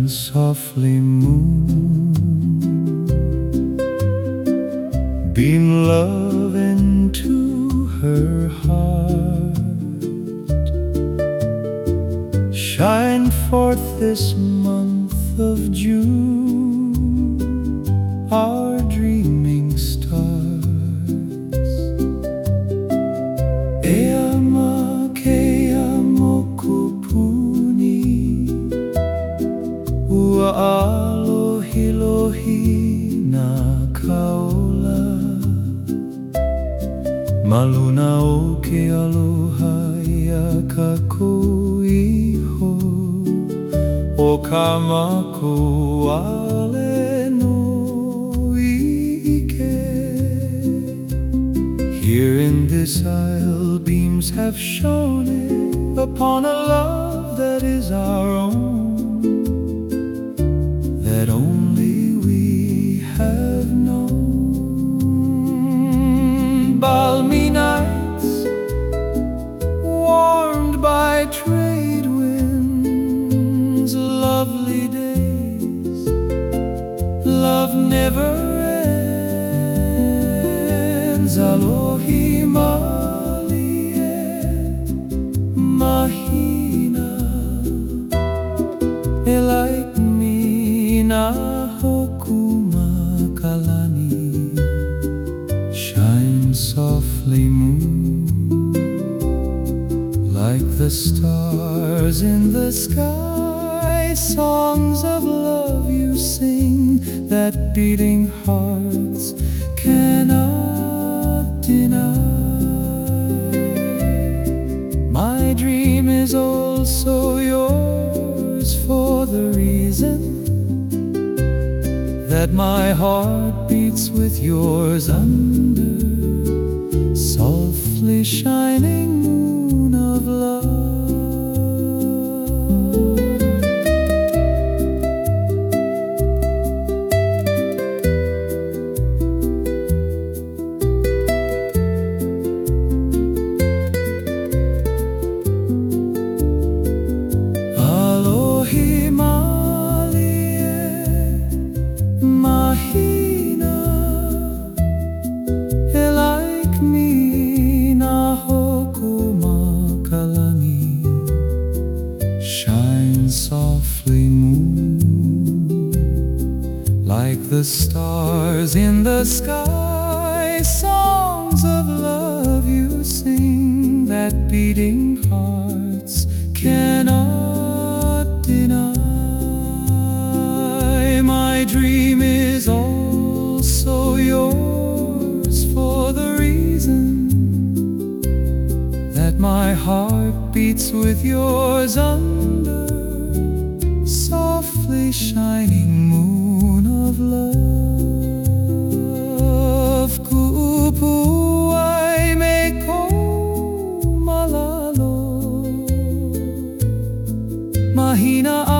softly, moon. Beam love into her heart. Shine forth this month of June, our dreaming stars. E ama ke amo kupuni, ua alohi lohi na kaola. Maluna o ke aloha ia ka koiho, o ka mako ale no ike. Here in this isle beams have shone upon a love that is our own, that only we have known. Balmy nights, warmed by trade winds, lovely days, love never ends. Alohi malie mahina, e like me na hokuma kalani. Shine softly, moon, like the stars in the sky. Songs of love you sing that beating hearts cannot deny. My dream is also yours for the reason that my heart beats with yours under softly shining moon of love. Alohi malie mahina, e like me na hokuma kalani. Shine softly, moon, like the stars in the sky. Songs of love you sing that beating hearts cannot deny. My dream is also yours for the reason that my heart beats with yours under softly shining moon of love. Kupu ai me ko malalo, mahina